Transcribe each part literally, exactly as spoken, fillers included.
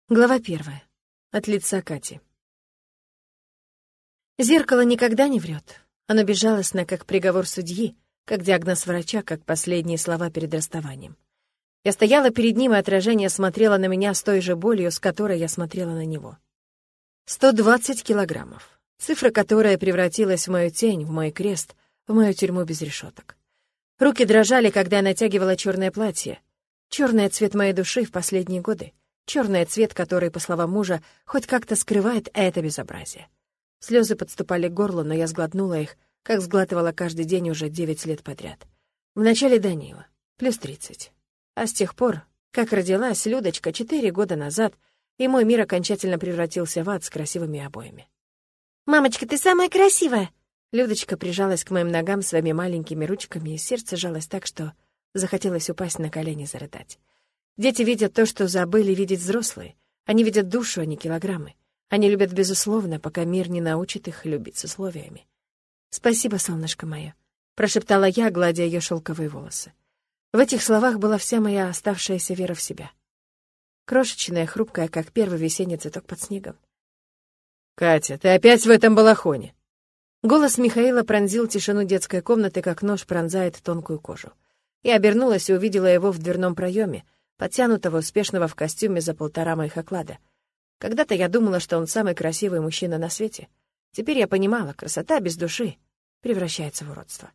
Глава первая. От лица Кати. Зеркало никогда не врет. Оно безжалостно, как приговор судьи, как диагноз врача, как последние слова перед расставанием. Я стояла перед ним, и отражение смотрело на меня с той же болью, с которой я смотрела на него. сто двадцать килограммов. Цифра, которая превратилась в мою тень, в мой крест, в мою тюрьму без решеток. Руки дрожали, когда я натягивала черное платье. Черный цвет моей души в последние годы. Черный цвет, который, по словам мужа, хоть как-то скрывает это безобразие. Слезы подступали к горлу, но я сглотнула их, как сглатывала каждый день уже девять лет подряд. Вначале Данила, плюс тридцать. А с тех пор, как родилась Людочка четыре года назад, и мой мир окончательно превратился в ад с красивыми обоями. «Мамочка, ты самая красивая!» Людочка прижалась к моим ногам своими маленькими ручками, и сердце жалось так, что захотелось упасть на колени и зарыдать. Дети видят то, что забыли видеть взрослые. Они видят душу, а не килограммы. Они любят безусловно, пока мир не научит их любить с условиями. «Спасибо, солнышко мое», — прошептала я, гладя ее шелковые волосы. В этих словах была вся моя оставшаяся вера в себя. Крошечная, хрупкая, как первый весенний цветок под снегом. «Катя, ты опять в этом балахоне?» Голос Михаила пронзил тишину детской комнаты, как нож пронзает тонкую кожу. Я обернулась и увидела его в дверном проеме, подтянутого, успешного в костюме за полтора моих оклада. Когда-то я думала, что он самый красивый мужчина на свете. Теперь я понимала, красота без души превращается в уродство.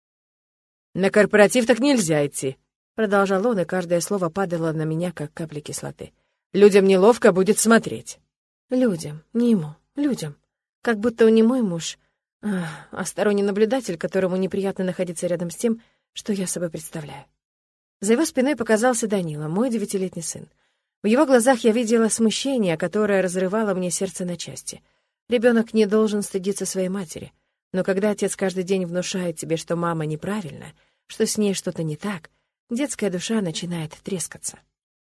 «На корпоратив так нельзя идти», — продолжал он, и каждое слово падало на меня, как капли кислоты. «Людям неловко будет смотреть». Людям, не ему, людям. Как будто он не мой муж, а, а сторонний наблюдатель, которому неприятно находиться рядом с тем, что я собой представляю. За его спиной показался Данила, мой девятилетний сын. В его глазах я видела смущение, которое разрывало мне сердце на части. Ребенок не должен стыдиться своей матери. Но когда отец каждый день внушает тебе, что мама неправильная, что с ней что-то не так, детская душа начинает трескаться.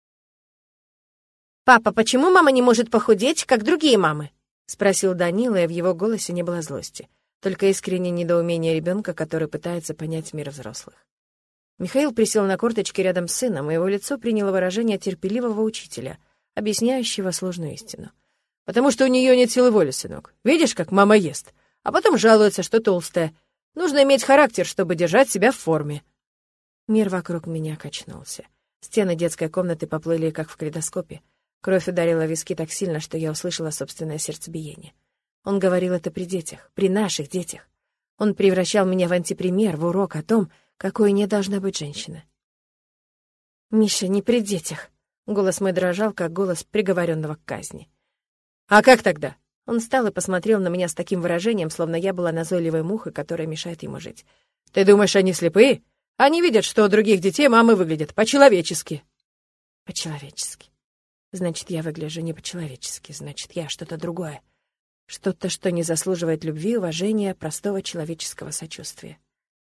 «Папа, почему мама не может похудеть, как другие мамы?» — спросил Данила, и в его голосе не было злости, только искреннее недоумение ребенка, который пытается понять мир взрослых. Михаил присел на корточки рядом с сыном, и его лицо приняло выражение терпеливого учителя, объясняющего сложную истину. «Потому что у нее нет силы воли, сынок. Видишь, как мама ест, а потом жалуется, что толстая. Нужно иметь характер, чтобы держать себя в форме». Мир вокруг меня качнулся. Стены детской комнаты поплыли, как в калейдоскопе. Кровь ударила в виски так сильно, что я услышала собственное сердцебиение. Он говорил это при детях, при наших детях. Он превращал меня в антипример, в урок о том, какой не должна быть женщина. «Миша, не при детях!» Голос мой дрожал, как голос приговоренного к казни. «А как тогда?» Он встал и посмотрел на меня с таким выражением, словно я была назойливой мухой, которая мешает ему жить. «Ты думаешь, они слепые? Они видят, что у других детей мамы выглядят по-человечески». «По-человечески. Значит, я выгляжу не по-человечески. Значит, я что-то другое. Что-то, что не заслуживает любви, уважения, простого человеческого сочувствия».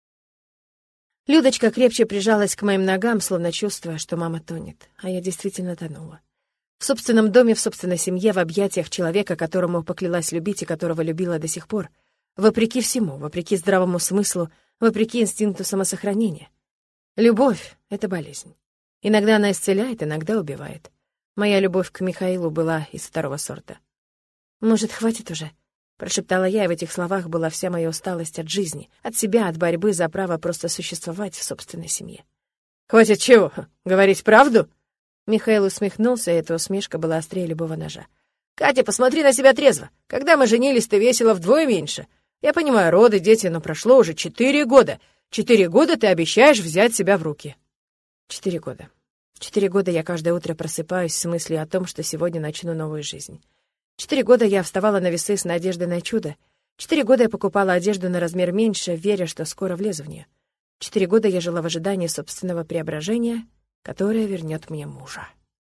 Людочка крепче прижалась к моим ногам, словно чувствуя, что мама тонет, а я действительно тонула. В собственном доме, в собственной семье, в объятиях человека, которому поклялась любить и которого любила до сих пор, вопреки всему, вопреки здравому смыслу, вопреки инстинкту самосохранения. Любовь — это болезнь. Иногда она исцеляет, иногда убивает. Моя любовь к Михаилу была из второго сорта. «Может, хватит уже?» — прошептала я, и в этих словах была вся моя усталость от жизни, от себя, от борьбы за право просто существовать в собственной семье. «Хватит чего? Говорить правду?» Михаил усмехнулся, и эта усмешка была острее любого ножа. «Катя, посмотри на себя трезво. Когда мы женились, ты весила вдвое меньше. Я понимаю, роды, дети, но прошло уже четыре года. Четыре года ты обещаешь взять себя в руки». Четыре года. Четыре года я каждое утро просыпаюсь с мыслью о том, что сегодня начну новую жизнь. Четыре года я вставала на весы с надеждой на чудо. Четыре года я покупала одежду на размер меньше, веря, что скоро влезу в нее. Четыре года я жила в ожидании собственного преображения, которое вернет мне мужа.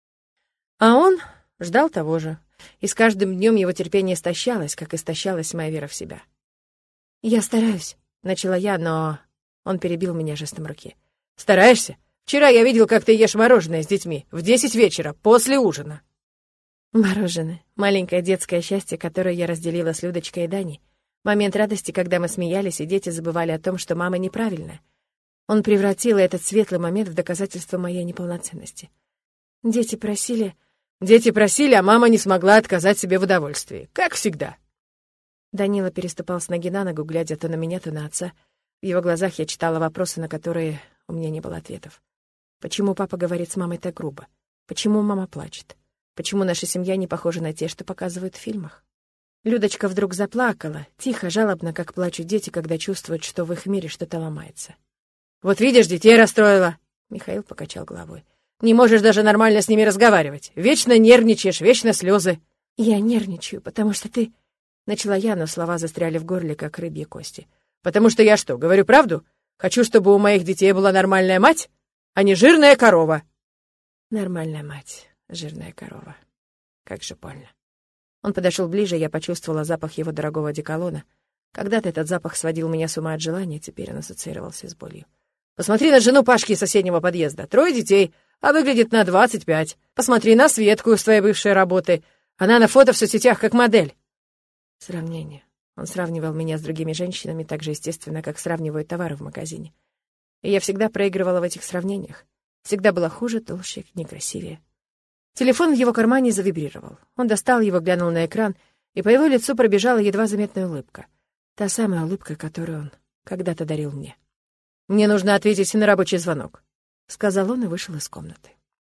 А он ждал того же, и с каждым днем его терпение истощалось, как истощалась моя вера в себя. «Я стараюсь», — начала я, но он перебил меня жестом руки. «Стараешься? Вчера я видел, как ты ешь мороженое с детьми в десять вечера, после ужина». Мороженое. Маленькое детское счастье, которое я разделила с Людочкой и Даней. Момент радости, когда мы смеялись, и дети забывали о том, что мама неправильная. Он превратил этот светлый момент в доказательство моей неполноценности. Дети просили... Дети просили, а мама не смогла отказать себе в удовольствии. Как всегда». Данила переступал с ноги на ногу, глядя то на меня, то на отца. В его глазах я читала вопросы, на которые у меня не было ответов. Почему папа говорит с мамой так грубо? Почему мама плачет? Почему наша семья не похожа на те, что показывают в фильмах? Людочка вдруг заплакала, тихо, жалобно, как плачут дети, когда чувствуют, что в их мире что-то ломается. «Вот видишь, детей расстроила!» Михаил покачал головой. «Не можешь даже нормально с ними разговаривать. Вечно нервничаешь, вечно слезы». «Я нервничаю, потому что ты...» Начала я, но слова застряли в горле, как рыбьи кости. «Потому что я что, говорю правду? Хочу, чтобы у моих детей была нормальная мать, а не жирная корова». Нормальная мать, жирная корова. Как же больно. Он подошел ближе, я почувствовала запах его дорогого одеколона. Когда-то этот запах сводил меня с ума от желания, теперь он ассоциировался с болью. «Посмотри на жену Пашки из соседнего подъезда. Трое детей, а выглядит на двадцать пять. Посмотри на Светку из твоей бывшей работы. Она на фото в соцсетях как модель». Сравнение. Он сравнивал меня с другими женщинами так же естественно, как сравнивают товары в магазине. И я всегда проигрывала в этих сравнениях. Всегда была хуже, толще, некрасивее. Телефон в его кармане завибрировал. Он достал его, глянул на экран, и по его лицу пробежала едва заметная улыбка. Та самая улыбка, которую он когда-то дарил мне. «Мне нужно ответить на рабочий звонок», — сказал он и вышел из комнаты.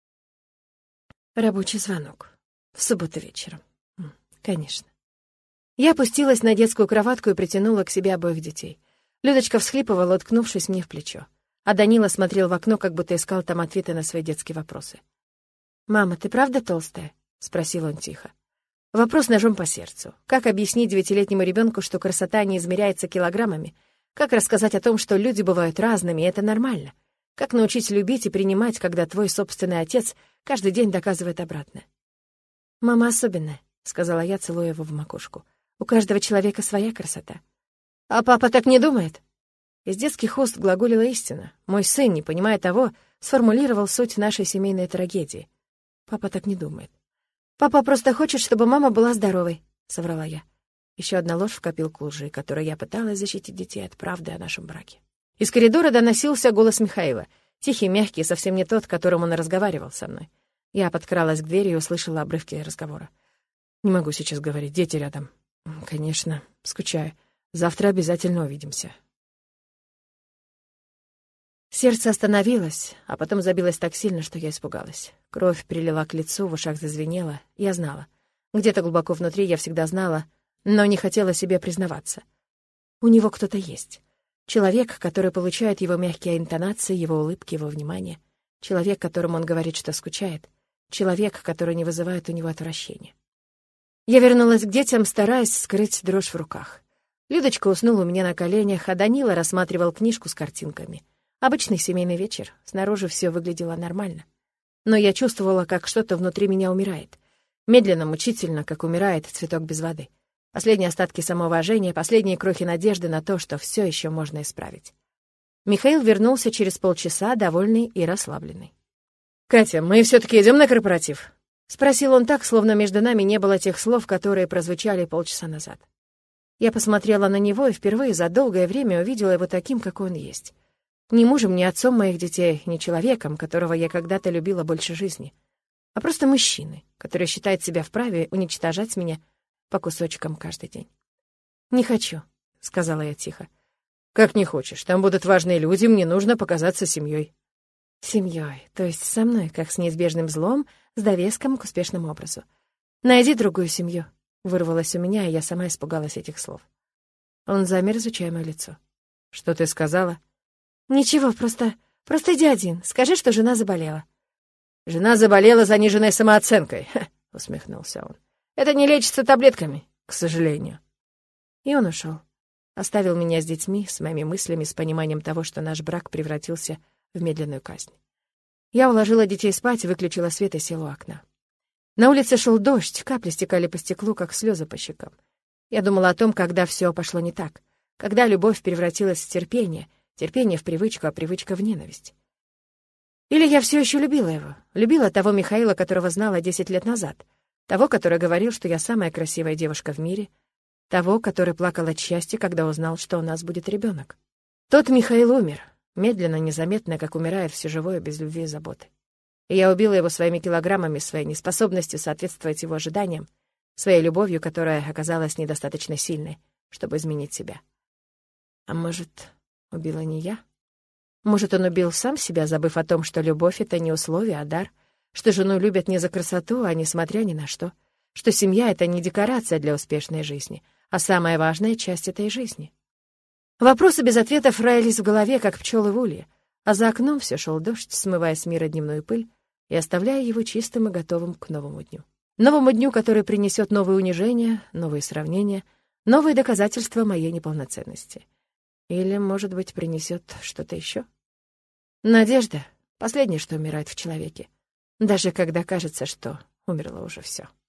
Рабочий звонок. В субботу вечером. Конечно. Я опустилась на детскую кроватку и притянула к себе обоих детей. Людочка всхлипывала, уткнувшись мне в плечо. А Данила смотрел в окно, как будто искал там ответы на свои детские вопросы. «Мама, ты правда толстая?» — спросил он тихо. Вопрос ножом по сердцу. Как объяснить девятилетнему ребенку, что красота не измеряется килограммами? Как рассказать о том, что люди бывают разными, и это нормально? Как научить любить и принимать, когда твой собственный отец каждый день доказывает обратное? «Мама особенная», — сказала я, целуя его в макушку. «У каждого человека своя красота». «А папа так не думает?» Из детских уст глаголила истина. Мой сын, не понимая того, сформулировал суть нашей семейной трагедии. Папа так не думает. «Папа просто хочет, чтобы мама была здоровой», — соврала я. Еще одна ложь в копилку лжи, которой я пыталась защитить детей от правды о нашем браке. Из коридора доносился голос Михаила. Тихий, мягкий, совсем не тот, которым он разговаривал со мной. Я подкралась к двери и услышала обрывки разговора. «Не могу сейчас говорить, дети рядом». «Конечно, скучаю. Завтра обязательно увидимся». Сердце остановилось, а потом забилось так сильно, что я испугалась. Кровь прилила к лицу, в ушах зазвенела. Я знала. Где-то глубоко внутри я всегда знала, но не хотела себе признаваться. У него кто-то есть. Человек, который получает его мягкие интонации, его улыбки, его внимание. Человек, которому он говорит, что скучает. Человек, который не вызывает у него отвращения. Я вернулась к детям, стараясь скрыть дрожь в руках. Людочка уснула у меня на коленях, а Данила рассматривал книжку с картинками. Обычный семейный вечер. Снаружи все выглядело нормально. Но я чувствовала, как что-то внутри меня умирает. Медленно, мучительно, как умирает цветок без воды. Последние остатки самоуважения, последние крохи надежды на то, что все еще можно исправить. Михаил вернулся через полчаса, довольный и расслабленный. «Катя, мы все-таки идем на корпоратив?» — спросил он так, словно между нами не было тех слов, которые прозвучали полчаса назад. Я посмотрела на него и впервые за долгое время увидела его таким, какой он есть. Не мужем, не отцом моих детей, не человеком, которого я когда-то любила больше жизни, а просто мужчиной, который считает себя вправе уничтожать меня по кусочкам каждый день. «Не хочу», — сказала я тихо. «Как не хочешь? Там будут важные люди, мне нужно показаться семьей». «Семьей, то есть со мной, как с неизбежным злом, с довеском к успешному образу. Найди другую семью», — вырвалось у меня, и я сама испугалась этих слов. Он замер, изучая мое лицо. «Что ты сказала?» «Ничего, просто... просто иди один. Скажи, что жена заболела». «Жена заболела заниженной самооценкой», — усмехнулся он. «Это не лечится таблетками, к сожалению». И он ушел. Оставил меня с детьми, с моими мыслями, с пониманием того, что наш брак превратился в медленную казнь. Я уложила детей спать, выключила свет и села у окна. На улице шел дождь, капли стекали по стеклу, как слезы по щекам. Я думала о том, когда все пошло не так, когда любовь превратилась в терпение, терпение в привычку, а привычка в ненависть. Или я все еще любила его, любила того Михаила, которого знала десять лет назад, того, который говорил, что я самая красивая девушка в мире, того, который плакал от счастья, когда узнал, что у нас будет ребенок. Тот Михаил умер, медленно, незаметно, как умирает все живое без любви и заботы. И я убила его своими килограммами, своей неспособностью соответствовать его ожиданиям, своей любовью, которая оказалась недостаточно сильной, чтобы изменить себя. А может, убила не я? Может, он убил сам себя, забыв о том, что любовь — это не условие, а дар, что жену любят не за красоту, а несмотря ни на что, что семья — это не декорация для успешной жизни, а самая важная часть этой жизни. Вопросы без ответов роились в голове, как пчелы в улье, а за окном все шел дождь, смывая с мира дневную пыль и оставляя его чистым и готовым к новому дню. Новому дню, который принесет новые унижения, новые сравнения, новые доказательства моей неполноценности. Или, может быть, принесет что-то еще? Надежда — последнее, что умирает в человеке, даже когда кажется, что умерло уже все.